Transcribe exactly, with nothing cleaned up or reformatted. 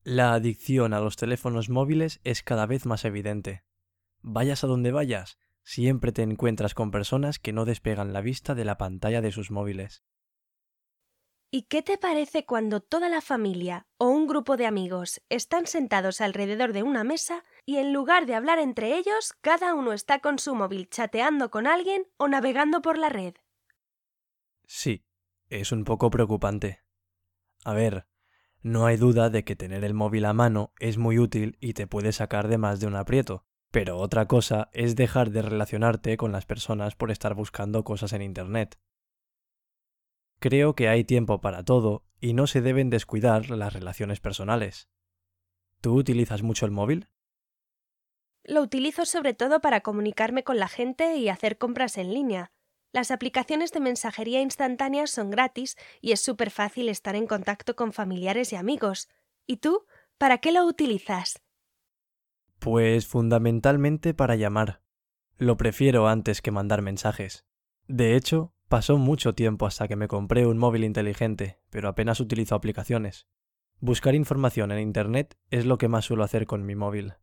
La adicción a los teléfonos móviles es cada vez más evidente. Vayas a donde vayas, siempre te encuentras con personas que no despegan la vista de la pantalla de sus móviles. ¿Y qué te parece cuando toda la familia o un grupo de amigos están sentados alrededor de una mesa y en lugar de hablar entre ellos, cada uno está con su móvil chateando con alguien o navegando por la red? Sí, es un poco preocupante. A ver, no hay duda de que tener el móvil a mano es muy útil y te puede sacar de más de un aprieto, pero otra cosa es dejar de relacionarte con las personas por estar buscando cosas en Internet. Creo que hay tiempo para todo y no se deben descuidar las relaciones personales. ¿Tú utilizas mucho el móvil? Lo utilizo sobre todo para comunicarme con la gente y hacer compras en línea. Las aplicaciones de mensajería instantánea son gratis y es súper fácil estar en contacto con familiares y amigos. ¿Y tú? ¿Para qué lo utilizas? Pues fundamentalmente para llamar. Lo prefiero antes que mandar mensajes. De hecho, pasó mucho tiempo hasta que me compré un móvil inteligente, pero apenas utilizo aplicaciones. Buscar información en Internet es lo que más suelo hacer con mi móvil.